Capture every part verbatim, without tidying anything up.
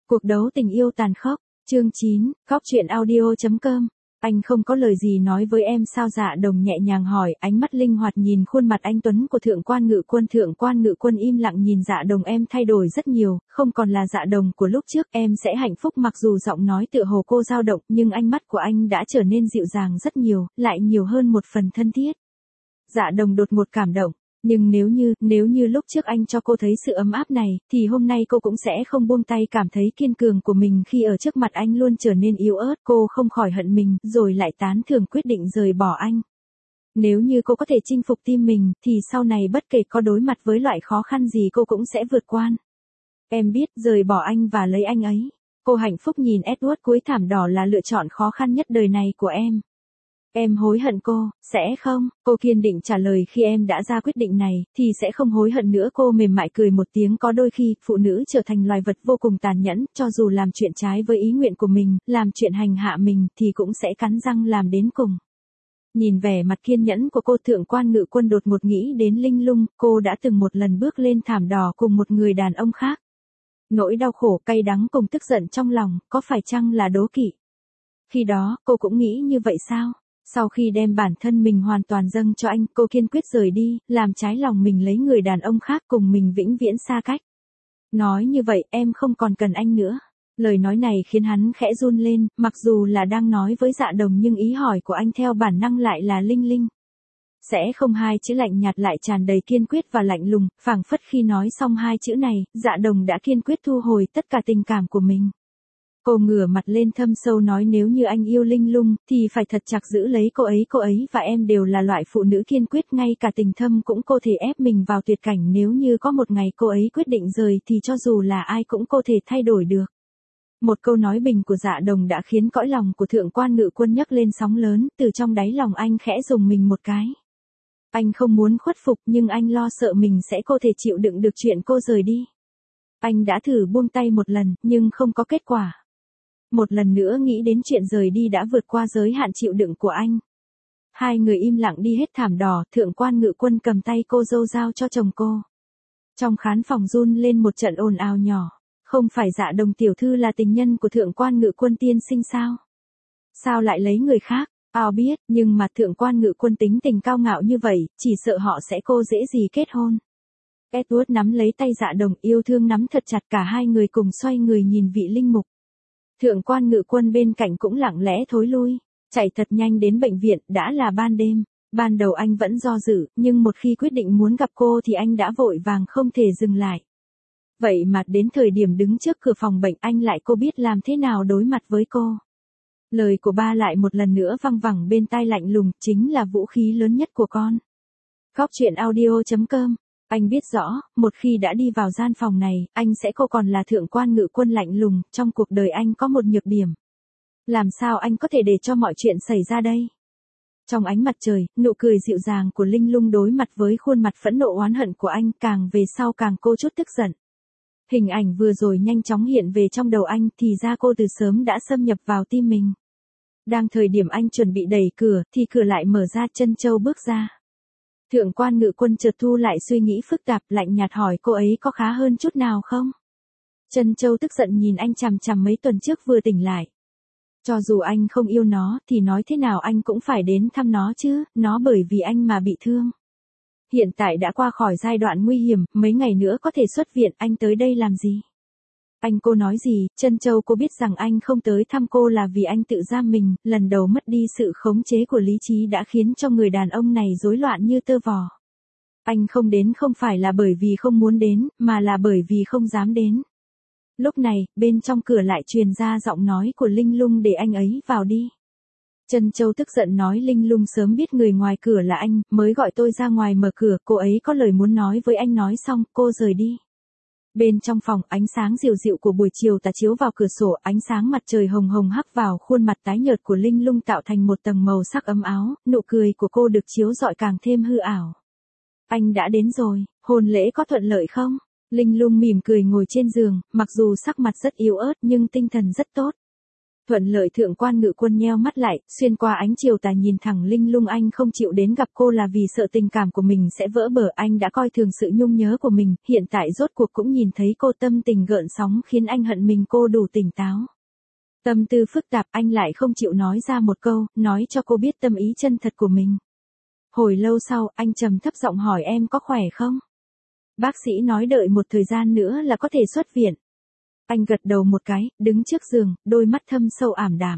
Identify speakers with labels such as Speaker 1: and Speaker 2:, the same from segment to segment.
Speaker 1: Cuộc đấu tình yêu tàn khốc, chương chín, Cóc truyện audio chấm com. Anh không có lời gì nói với em sao? Dạ Đồng nhẹ nhàng hỏi, ánh mắt linh hoạt nhìn khuôn mặt anh tuấn của Thượng quan Ngự Quân. Thượng quan Ngự Quân im lặng nhìn Dạ Đồng. Em thay đổi rất nhiều, không còn là Dạ Đồng của lúc trước. Em sẽ hạnh phúc. Mặc dù giọng nói tựa hồ cô dao động, nhưng ánh mắt của anh đã trở nên dịu dàng rất nhiều, lại nhiều hơn một phần thân thiết. Dạ Đồng đột ngột cảm động. Nhưng nếu như, nếu như lúc trước anh cho cô thấy sự ấm áp này, thì hôm nay cô cũng sẽ không buông tay. Cảm thấy kiên cường của mình khi ở trước mặt anh luôn trở nên yếu ớt. Cô không khỏi hận mình, rồi lại tán thưởng quyết định rời bỏ anh. Nếu như cô có thể chinh phục tim mình, thì sau này bất kể có đối mặt với loại khó khăn gì cô cũng sẽ vượt qua. Em biết, rời bỏ anh và lấy anh ấy. Cô hạnh phúc nhìn Edward cuối thảm đỏ là lựa chọn khó khăn nhất đời này của em. Em hối hận cô, sẽ không? Cô kiên định trả lời, khi em đã ra quyết định này, thì sẽ không hối hận nữa. Cô mềm mại cười một tiếng. Có đôi khi, phụ nữ trở thành loài vật vô cùng tàn nhẫn, cho dù làm chuyện trái với ý nguyện của mình, làm chuyện hành hạ mình, thì cũng sẽ cắn răng làm đến cùng. Nhìn vẻ mặt kiên nhẫn của cô, Thượng quan Ngự Quân đột ngột nghĩ đến Linh Lung. Cô đã từng một lần bước lên thảm đỏ cùng một người đàn ông khác. Nỗi đau khổ, cay đắng cùng tức giận trong lòng, có phải chăng là đố kỵ? Khi đó, cô cũng nghĩ như vậy sao? Sau khi đem bản thân mình hoàn toàn dâng cho anh, cô kiên quyết rời đi, làm trái lòng mình, lấy người đàn ông khác cùng mình vĩnh viễn xa cách. Nói như vậy, em không còn cần anh nữa. Lời nói này khiến hắn khẽ run lên, mặc dù là đang nói với Dạ Đồng nhưng ý hỏi của anh theo bản năng lại là Linh Linh. Sẽ không? Hai chữ lạnh nhạt lại tràn đầy kiên quyết và lạnh lùng, phảng phất khi nói xong hai chữ này, Dạ Đồng đã kiên quyết thu hồi tất cả tình cảm của mình. Cô ngửa mặt lên thâm sâu nói, nếu như anh yêu Linh Lung, thì phải thật chặt giữ lấy cô ấy. Cô ấy và em đều là loại phụ nữ kiên quyết, ngay cả tình thâm cũng cô thể ép mình vào tuyệt cảnh. Nếu như có một ngày cô ấy quyết định rời thì cho dù là ai cũng cô thể thay đổi được. Một câu nói bình của Dạ Đồng đã khiến cõi lòng của Thượng quan Ngự Quân nhấc lên sóng lớn, từ trong đáy lòng anh khẽ rùng mình một cái. Anh không muốn khuất phục, nhưng anh lo sợ mình sẽ cô thể chịu đựng được chuyện cô rời đi. Anh đã thử buông tay một lần, nhưng không có kết quả. Một lần nữa nghĩ đến chuyện rời đi đã vượt qua giới hạn chịu đựng của anh. Hai người im lặng đi hết thảm đỏ. Thượng quan Ngự Quân cầm tay cô dâu giao cho chồng cô. Trong khán phòng run lên một trận ồn ào nhỏ. Không phải Dạ Đồng tiểu thư là tình nhân của Thượng quan Ngự Quân tiên sinh sao? Sao lại lấy người khác? Ao biết, nhưng mà Thượng quan Ngự Quân tính tình cao ngạo như vậy, chỉ sợ họ sẽ cô dễ gì kết hôn. Edward nắm lấy tay Dạ Đồng, yêu thương nắm thật chặt. Cả hai người cùng xoay người nhìn vị linh mục. Thượng quan Ngự Quân bên cạnh cũng lặng lẽ thối lui, chạy thật nhanh đến bệnh viện. Đã là ban đêm. Ban đầu anh vẫn do dự, nhưng một khi quyết định muốn gặp cô thì anh đã vội vàng không thể dừng lại. Vậy mà đến thời điểm đứng trước cửa phòng bệnh, anh lại cô biết làm thế nào đối mặt với cô. Lời của ba lại một lần nữa văng vẳng bên tai, lạnh lùng, chính là vũ khí lớn nhất của con. Cóc truyện audio chấm com. Anh biết rõ, một khi đã đi vào gian phòng này, anh sẽ cô còn là Thượng quan Ngự Quân lạnh lùng. Trong cuộc đời anh có một nhược điểm. Làm sao anh có thể để cho mọi chuyện xảy ra đây? Trong ánh mặt trời, nụ cười dịu dàng của Linh Lung đối mặt với khuôn mặt phẫn nộ oán hận của anh, càng về sau càng cô chút tức giận. Hình ảnh vừa rồi nhanh chóng hiện về trong đầu anh, thì ra cô từ sớm đã xâm nhập vào tim mình. Đang thời điểm anh chuẩn bị đẩy cửa, thì cửa lại mở ra, Trân Châu bước ra. Thượng quan Ngự Quân chợt thu lại suy nghĩ phức tạp, lạnh nhạt hỏi, cô ấy có khá hơn chút nào không? Trân Châu tức giận nhìn anh chằm chằm, mấy tuần trước vừa tỉnh lại. Cho dù anh không yêu nó, thì nói thế nào anh cũng phải đến thăm nó chứ, nó bởi vì anh mà bị thương. Hiện tại đã qua khỏi giai đoạn nguy hiểm, mấy ngày nữa có thể xuất viện, anh tới đây làm gì? Anh cô nói gì? Trân Châu cô biết rằng anh không tới thăm cô là vì anh tự giam mình, lần đầu mất đi sự khống chế của lý trí đã khiến cho người đàn ông này rối loạn như tơ vò. Anh không đến không phải là bởi vì không muốn đến, mà là bởi vì không dám đến. Lúc này, bên trong cửa lại truyền ra giọng nói của Linh Lung, để anh ấy vào đi. Trân Châu tức giận nói, Linh Lung sớm biết người ngoài cửa là anh, mới gọi tôi ra ngoài mở cửa, cô ấy có lời muốn nói với anh. Nói xong, cô rời đi. Bên trong phòng, ánh sáng dịu dịu của buổi chiều tà chiếu vào cửa sổ, ánh sáng mặt trời hồng hồng hắt vào khuôn mặt tái nhợt của Linh Lung, tạo thành một tầng màu sắc ấm áo. Nụ cười của cô được chiếu rọi càng thêm hư ảo. Anh đã đến rồi, hôn lễ có thuận lợi không? Linh Lung mỉm cười ngồi trên giường, mặc dù sắc mặt rất yếu ớt nhưng tinh thần rất tốt. Thuận lợi thượng quan ngự quân nheo mắt lại, xuyên qua ánh chiều tà nhìn thẳng Linh Lung. Anh không chịu đến gặp cô là vì sợ tình cảm của mình sẽ vỡ bờ. Anh đã coi thường sự nhung nhớ của mình, hiện tại rốt cuộc cũng nhìn thấy cô, tâm tình gợn sóng khiến anh hận mình. Cô đủ tỉnh táo. Tâm tư phức tạp, anh lại không chịu nói ra một câu, nói cho cô biết tâm ý chân thật của mình. Hồi lâu sau, anh trầm thấp giọng hỏi em có khỏe không? Bác sĩ nói đợi một thời gian nữa là có thể xuất viện. Anh gật đầu một cái, đứng trước giường, đôi mắt thâm sâu ảm đạm.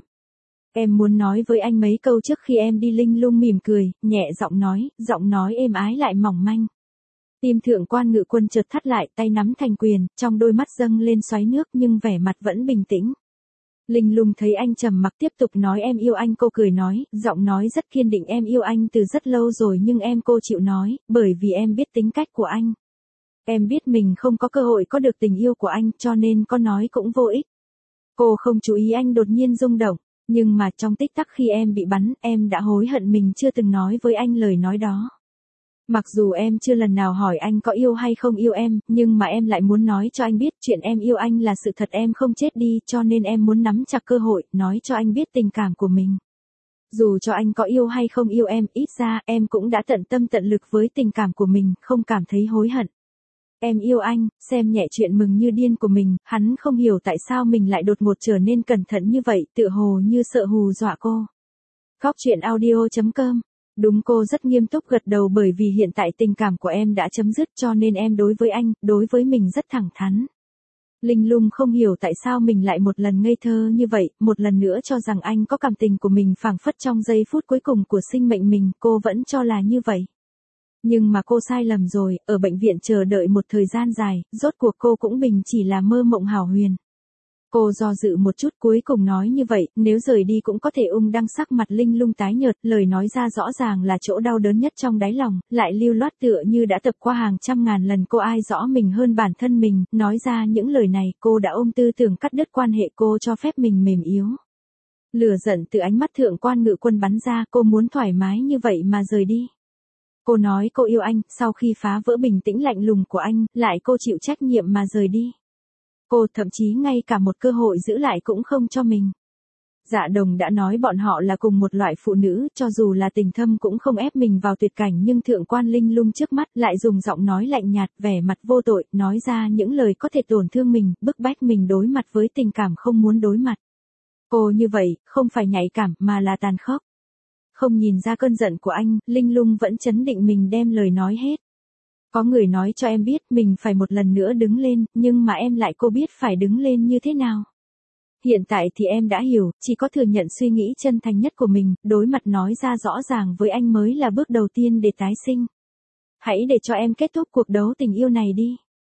Speaker 1: Em muốn nói với anh mấy câu trước khi em đi. Linh Lung mỉm cười, nhẹ giọng nói, giọng nói êm ái lại mỏng manh. Tim thượng quan ngự quân chợt thắt lại, tay nắm thành quyền, trong đôi mắt dâng lên xoáy nước nhưng vẻ mặt vẫn bình tĩnh. Linh Lung thấy anh trầm mặc tiếp tục nói em yêu anh. Cô cười nói, giọng nói rất kiên định, em yêu anh từ rất lâu rồi nhưng em cô chịu nói, bởi vì em biết tính cách của anh. Em biết mình không có cơ hội có được tình yêu của anh cho nên có nói cũng vô ích. Cô không chú ý anh đột nhiên rung động, nhưng mà trong tích tắc khi em bị bắn, em đã hối hận mình chưa từng nói với anh lời nói đó. Mặc dù em chưa lần nào hỏi anh có yêu hay không yêu em, nhưng mà em lại muốn nói cho anh biết chuyện em yêu anh là sự thật, em không chết đi, cho nên em muốn nắm chặt cơ hội, nói cho anh biết tình cảm của mình. Dù cho anh có yêu hay không yêu em, ít ra em cũng đã tận tâm tận lực với tình cảm của mình, không cảm thấy hối hận. Em yêu anh, xem nhẹ chuyện mừng như điên của mình, hắn không hiểu tại sao mình lại đột ngột trở nên cẩn thận như vậy, tựa hồ như sợ hù dọa cô. Góc truyện audio chấm com. Đúng, cô rất nghiêm túc gật đầu, bởi vì hiện tại tình cảm của em đã chấm dứt cho nên em đối với anh, đối với mình rất thẳng thắn. Linh Lung không hiểu tại sao mình lại một lần ngây thơ như vậy, một lần nữa cho rằng anh có cảm tình của mình, phảng phất trong giây phút cuối cùng của sinh mệnh mình, cô vẫn cho là như vậy. Nhưng mà cô sai lầm rồi, ở bệnh viện chờ đợi một thời gian dài, rốt cuộc cô cũng bình chỉ là mơ mộng hão huyền. Cô do dự một chút cuối cùng nói như vậy, nếu rời đi cũng có thể ung đăng. Sắc mặt Linh Lung tái nhợt, lời nói ra rõ ràng là chỗ đau đớn nhất trong đáy lòng, lại lưu loát tựa như đã tập qua hàng trăm ngàn lần. Cô ai rõ mình hơn bản thân mình, nói ra những lời này, cô đã ôm tư tưởng cắt đứt quan hệ, cô cho phép mình mềm yếu. Lửa giận từ ánh mắt thượng quan ngự quân bắn ra, cô muốn thoải mái như vậy mà rời đi. Cô nói cô yêu anh, sau khi phá vỡ bình tĩnh lạnh lùng của anh, lại cô chịu trách nhiệm mà rời đi. Cô thậm chí ngay cả một cơ hội giữ lại cũng không cho mình. Dạ Đồng đã nói bọn họ là cùng một loại phụ nữ, cho dù là tình thâm cũng không ép mình vào tuyệt cảnh, nhưng thượng quan Linh Lung trước mắt lại dùng giọng nói lạnh nhạt, vẻ mặt vô tội, nói ra những lời có thể tổn thương mình, bức bách mình đối mặt với tình cảm không muốn đối mặt. Cô như vậy, không phải nhạy cảm mà là tàn khốc. Không nhìn ra cơn giận của anh, Linh Lung vẫn trấn định mình đem lời nói hết. Có người nói cho em biết mình phải một lần nữa đứng lên, nhưng mà em lại cô biết phải đứng lên như thế nào. Hiện tại thì em đã hiểu, chỉ có thừa nhận suy nghĩ chân thành nhất của mình, đối mặt nói ra rõ ràng với anh mới là bước đầu tiên để tái sinh. Hãy để cho em kết thúc cuộc đấu tình yêu này đi.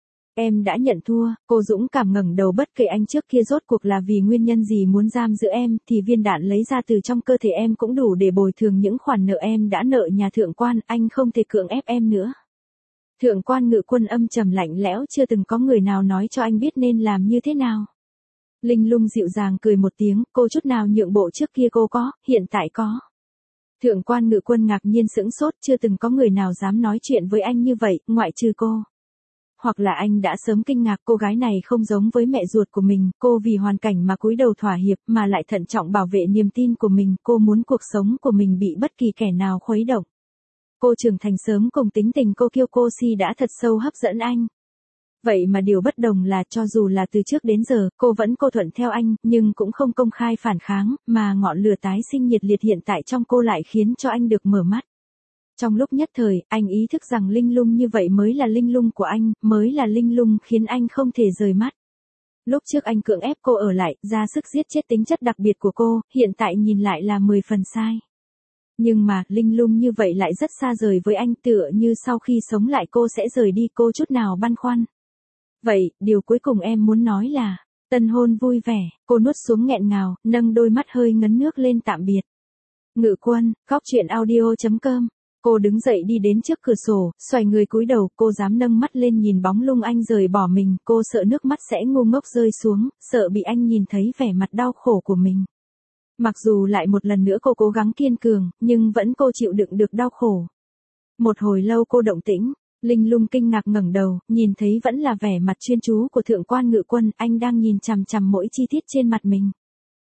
Speaker 1: Em đã nhận thua. Cô dũng cảm ngẩng đầu, bất kể anh trước kia rốt cuộc là vì nguyên nhân gì muốn giam giữ em, thì viên đạn lấy ra từ trong cơ thể em cũng đủ để bồi thường những khoản nợ em đã nợ nhà thượng quan, anh không thể cưỡng ép em nữa. Thượng quan ngự quân âm trầm lạnh lẽo, chưa từng có người nào nói cho anh biết nên làm như thế nào. Linh Lung dịu dàng cười một tiếng, cô chút nào nhượng bộ trước kia cô có, hiện tại có. Thượng quan ngự quân ngạc nhiên sững sốt, chưa từng có người nào dám nói chuyện với anh như vậy, ngoại trừ cô. Hoặc là anh đã sớm kinh ngạc cô gái này không giống với mẹ ruột của mình, cô vì hoàn cảnh mà cúi đầu thỏa hiệp mà lại thận trọng bảo vệ niềm tin của mình, cô muốn cuộc sống của mình bị bất kỳ kẻ nào khuấy động. Cô trưởng thành sớm, cùng tính tình cô kiêu cô si đã thật sâu hấp dẫn anh. Vậy mà điều bất đồng là cho dù là từ trước đến giờ, cô vẫn cô thuận theo anh, nhưng cũng không công khai phản kháng, mà ngọn lửa tái sinh nhiệt liệt hiện tại trong cô lại khiến cho anh được mở mắt. Trong lúc nhất thời, anh ý thức rằng Linh Lung như vậy mới là Linh Lung của anh, mới là Linh Lung khiến anh không thể rời mắt. Lúc trước anh cưỡng ép cô ở lại, ra sức giết chết tính chất đặc biệt của cô, hiện tại nhìn lại là mười phần sai. Nhưng mà, Linh Lung như vậy lại rất xa rời với anh, tựa như sau khi sống lại cô sẽ rời đi, cô chút nào băn khoăn. Vậy, điều cuối cùng em muốn nói là, tân hôn vui vẻ, cô nuốt xuống nghẹn ngào, nâng đôi mắt hơi ngấn nước lên tạm biệt. Ngự quân, góc truyện audio chấm com. Cô đứng dậy đi đến trước cửa sổ, xoay người cúi đầu, cô dám nâng mắt lên nhìn bóng lung anh rời bỏ mình, cô sợ nước mắt sẽ ngu ngốc rơi xuống, sợ bị anh nhìn thấy vẻ mặt đau khổ của mình. Mặc dù lại một lần nữa cô cố gắng kiên cường, nhưng vẫn cô chịu đựng được đau khổ. Một hồi lâu cô động tĩnh, Linh Lung kinh ngạc ngẩng đầu, nhìn thấy vẫn là vẻ mặt chuyên chú của thượng quan ngự quân, anh đang nhìn chằm chằm mỗi chi tiết trên mặt mình.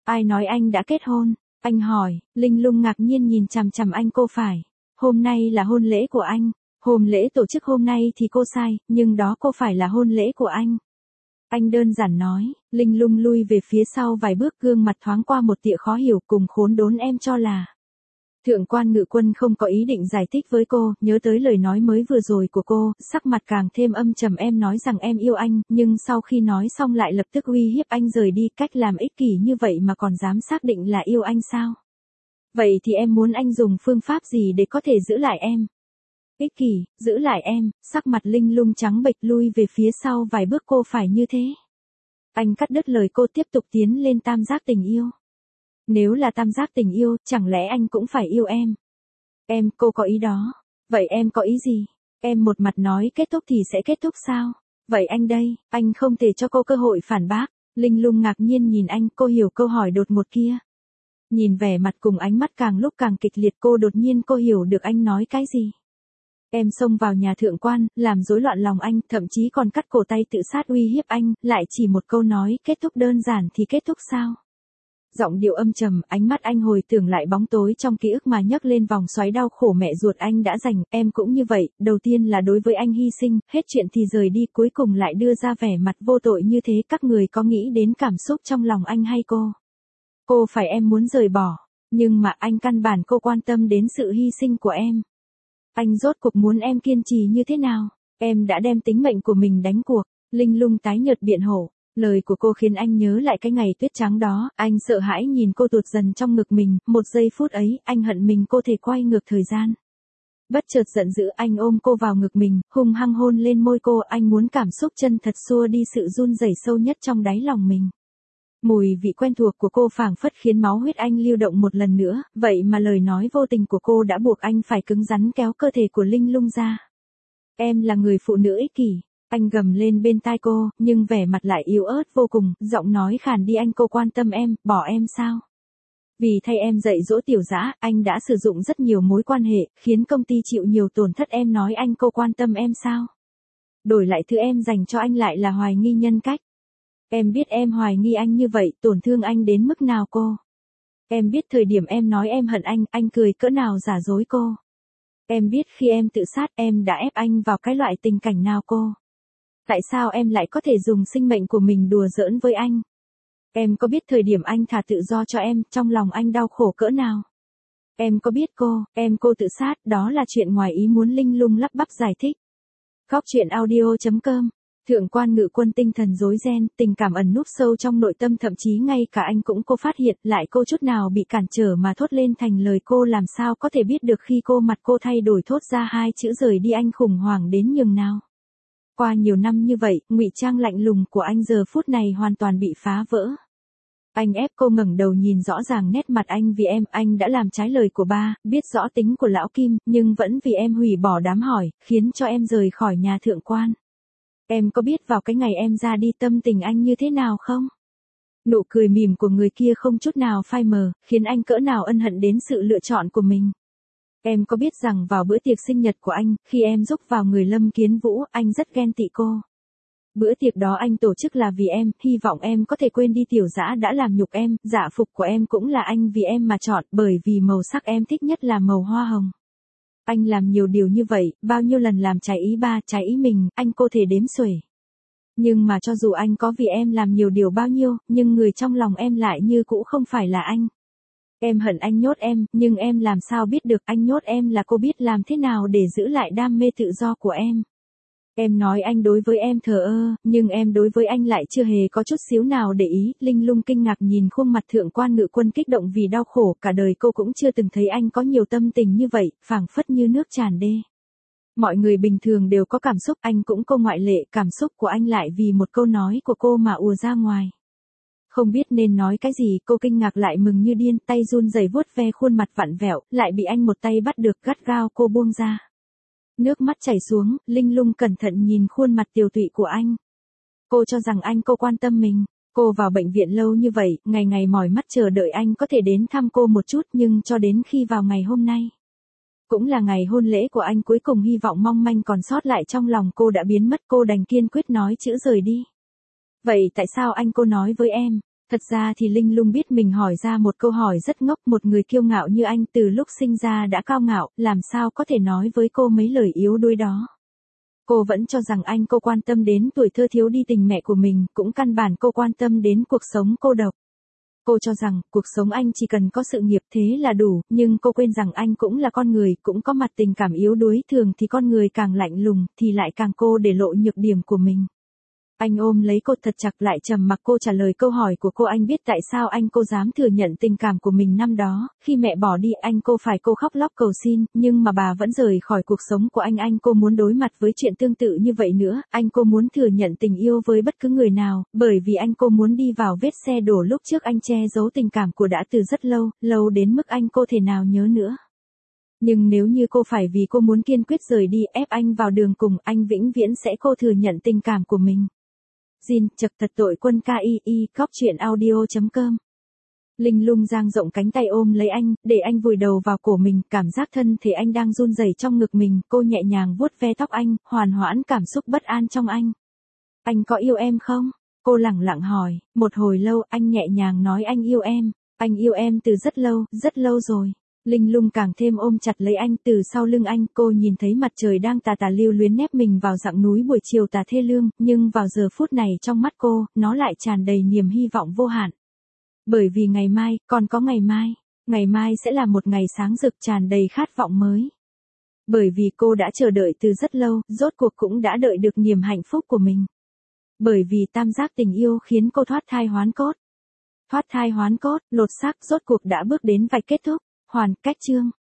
Speaker 1: Ai nói anh đã kết hôn? Anh hỏi. Linh lung ngạc nhiên nhìn chằm chằm anh. Cô phải. Hôm nay là hôn lễ của anh. Hôn lễ tổ chức hôm nay thì cô sai, nhưng đó cô phải là hôn lễ của anh. Anh đơn giản nói. Linh lung lui về phía sau vài bước, gương mặt thoáng qua một tia khó hiểu. Cùng khốn đốn em cho là. Thượng quan Ngự Quân không có ý định giải thích với cô, nhớ tới lời nói mới vừa rồi của cô, sắc mặt càng thêm âm trầm. Em nói rằng em yêu anh, nhưng sau khi nói xong lại lập tức uy hiếp anh rời đi. Cách làm ích kỷ như vậy mà còn dám xác định là yêu anh sao? Vậy thì em muốn anh dùng phương pháp gì để có thể giữ lại em? Ích kỷ, giữ lại em. Sắc mặt Linh lung trắng bệch, lui về phía sau vài bước. Cô phải như thế. Anh cắt đứt lời cô, tiếp tục tiến lên tam giác tình yêu. Nếu là tam giác tình yêu, chẳng lẽ anh cũng phải yêu em? Em, cô có ý đó. Vậy em có ý gì? Em một mặt nói kết thúc thì sẽ kết thúc sao? Vậy anh đây, anh không thể cho cô cơ hội phản bác. Linh lung ngạc nhiên nhìn anh, cô hiểu câu hỏi đột ngột kia. Nhìn vẻ mặt cùng ánh mắt càng lúc càng kịch liệt, cô đột nhiên cô hiểu được anh nói cái gì. Em xông vào nhà thượng quan, làm rối loạn lòng anh, thậm chí còn cắt cổ tay tự sát uy hiếp anh, lại chỉ một câu nói kết thúc đơn giản thì kết thúc sao? Giọng điệu âm trầm, ánh mắt anh hồi tưởng lại bóng tối trong ký ức mà nhấc lên vòng xoáy đau khổ mẹ ruột anh đã dành. Em cũng như vậy, đầu tiên là đối với anh hy sinh, hết chuyện thì rời đi, cuối cùng lại đưa ra vẻ mặt vô tội như thế. Các người có nghĩ đến cảm xúc trong lòng anh hay cô? Cô phải em muốn rời bỏ, nhưng mà anh căn bản cô quan tâm đến sự hy sinh của em. Anh rốt cuộc muốn em kiên trì như thế nào? Em đã đem tính mệnh của mình đánh cuộc. Linh lung tái nhợt biện hộ. Lời của cô khiến anh nhớ lại cái ngày tuyết trắng đó, anh sợ hãi nhìn cô tuột dần trong ngực mình, một giây phút ấy, anh hận mình cô thể quay ngược thời gian. Bất chợt giận dữ, anh ôm cô vào ngực mình, hung hăng hôn lên môi cô, anh muốn cảm xúc chân thật xua đi sự run rẩy sâu nhất trong đáy lòng mình. Mùi vị quen thuộc của cô phảng phất khiến máu huyết anh lưu động một lần nữa, vậy mà lời nói vô tình của cô đã buộc anh phải cứng rắn kéo cơ thể của Linh lung ra. Em là người phụ nữ ích kỷ. Anh gầm lên bên tai cô, nhưng vẻ mặt lại yếu ớt vô cùng, giọng nói khàn đi. Anh cô quan tâm em, bỏ em sao? Vì thay em dạy dỗ Tiểu Dã, anh đã sử dụng rất nhiều mối quan hệ, khiến công ty chịu nhiều tổn thất. Em nói anh cô quan tâm em sao? Đổi lại thứ em dành cho anh lại là hoài nghi nhân cách. Em biết em hoài nghi anh như vậy, tổn thương anh đến mức nào cô? Em biết thời điểm em nói em hận anh, anh cười cỡ nào giả dối cô? Em biết khi em tự sát, em đã ép anh vào cái loại tình cảnh nào cô? Tại sao em lại có thể dùng sinh mệnh của mình đùa giỡn với anh? Em có biết thời điểm anh thả tự do cho em, trong lòng anh đau khổ cỡ nào? Em có biết cô, em cô tự sát, đó là chuyện ngoài ý muốn. Linh lung lắp bắp giải thích. Khóc chuyện audio chấm com. Thượng quan Ngự Quân tinh thần rối ren, tình cảm ẩn núp sâu trong nội tâm, thậm chí ngay cả anh cũng cô phát hiện, lại cô chút nào bị cản trở mà thốt lên thành lời. Cô làm sao có thể biết được khi cô mặt cô thay đổi thốt ra hai chữ rời đi anh khủng hoảng đến nhường nào. Qua nhiều năm như vậy, ngụy trang lạnh lùng của anh giờ phút này hoàn toàn bị phá vỡ. Anh ép cô ngẩng đầu nhìn rõ ràng nét mặt anh. Vì em, anh đã làm trái lời của ba, biết rõ tính của lão Kim, nhưng vẫn vì em hủy bỏ đám hỏi, khiến cho em rời khỏi nhà thượng quan. Em có biết vào cái ngày em ra đi tâm tình anh như thế nào không? Nụ cười mỉm của người kia không chút nào phai mờ, khiến anh cỡ nào ân hận đến sự lựa chọn của mình. Em có biết rằng vào bữa tiệc sinh nhật của anh, khi em giúp vào người Lâm Kiến Vũ, anh rất ghen tị cô. Bữa tiệc đó anh tổ chức là vì em, hy vọng em có thể quên đi Tiểu Dã đã làm nhục em, dạ phục của em cũng là anh vì em mà chọn, bởi vì màu sắc em thích nhất là màu hoa hồng. Anh làm nhiều điều như vậy, bao nhiêu lần làm trái ý ba, trái ý mình, anh cô thể đếm xuể. Nhưng mà cho dù anh có vì em làm nhiều điều bao nhiêu, nhưng người trong lòng em lại như cũ không phải là anh. Em hận anh nhốt em, nhưng em làm sao biết được anh nhốt em là cô biết làm thế nào để giữ lại đam mê tự do của em. Em nói anh đối với em thờ ơ, nhưng em đối với anh lại chưa hề có chút xíu nào để ý. Linh lung kinh ngạc nhìn khuôn mặt Thượng quan Ngự Quân kích động vì đau khổ, cả đời cô cũng chưa từng thấy anh có nhiều tâm tình như vậy, phảng phất như nước tràn đê. Mọi người bình thường đều có cảm xúc, anh cũng cô ngoại lệ, cảm xúc của anh lại vì một câu nói của cô mà ùa ra ngoài. Không biết nên nói cái gì, cô kinh ngạc lại mừng như điên, tay run rẩy vuốt ve khuôn mặt vặn vẹo, lại bị anh một tay bắt được, gắt gao cô buông ra. Nước mắt chảy xuống, Linh lung cẩn thận nhìn khuôn mặt tiều tụy của anh. Cô cho rằng anh cô quan tâm mình. Cô vào bệnh viện lâu như vậy, ngày ngày mỏi mắt chờ đợi anh có thể đến thăm cô một chút, nhưng cho đến khi vào ngày hôm nay. Cũng là ngày hôn lễ của anh, cuối cùng hy vọng mong manh còn sót lại trong lòng cô đã biến mất. Cô đành kiên quyết nói chữ rời đi. Vậy tại sao anh cô nói với em? Thật ra thì Linh Lung biết mình hỏi ra một câu hỏi rất ngốc, một người kiêu ngạo như anh từ lúc sinh ra đã cao ngạo, làm sao có thể nói với cô mấy lời yếu đuối đó. Cô vẫn cho rằng anh cô quan tâm đến tuổi thơ thiếu đi tình mẹ của mình, cũng căn bản cô quan tâm đến cuộc sống cô độc. Cô cho rằng, cuộc sống anh chỉ cần có sự nghiệp thế là đủ, nhưng cô quên rằng anh cũng là con người, cũng có mặt tình cảm yếu đuối, thường thì con người càng lạnh lùng, thì lại càng cô để lộ nhược điểm của mình. Anh ôm lấy cô thật chặt lại trầm mặc cô trả lời câu hỏi của cô. Anh biết tại sao anh cô dám thừa nhận tình cảm của mình năm đó, khi mẹ bỏ đi anh cô phải cô khóc lóc cầu xin, nhưng mà bà vẫn rời khỏi cuộc sống của anh. Anh cô muốn đối mặt với chuyện tương tự như vậy nữa, anh cô muốn thừa nhận tình yêu với bất cứ người nào, bởi vì anh cô muốn đi vào vết xe đổ lúc trước anh che giấu tình cảm của đã từ rất lâu, lâu đến mức anh cô thể nào nhớ nữa. Nhưng nếu như cô phải vì cô muốn kiên quyết rời đi ép anh vào đường cùng, anh vĩnh viễn sẽ cô thừa nhận tình cảm của mình. Jin, chật thật tội quân ca i i, cóc truyện audio chấm com. Linh Lung dang rộng cánh tay ôm lấy anh, để anh vùi đầu vào cổ mình, cảm giác thân thể anh đang run rẩy trong ngực mình, cô nhẹ nhàng vuốt ve tóc anh, hoàn hoãn cảm xúc bất an trong anh. Anh có yêu em không? Cô lẳng lặng hỏi, một hồi lâu anh nhẹ nhàng nói anh yêu em, anh yêu em từ rất lâu, rất lâu rồi. Linh Lung càng thêm ôm chặt lấy anh, từ sau lưng anh, cô nhìn thấy mặt trời đang tà tà lưu luyến nép mình vào dặng núi buổi chiều tà thê lương, nhưng vào giờ phút này trong mắt cô, nó lại tràn đầy niềm hy vọng vô hạn. Bởi vì ngày mai, còn có ngày mai, ngày mai sẽ là một ngày sáng rực tràn đầy khát vọng mới. Bởi vì cô đã chờ đợi từ rất lâu, rốt cuộc cũng đã đợi được niềm hạnh phúc của mình. Bởi vì tam giác tình yêu khiến cô thoát thai hoán cốt. Thoát thai hoán cốt, lột xác, rốt cuộc đã bước đến vạch kết thúc. Hoàn, cách chương.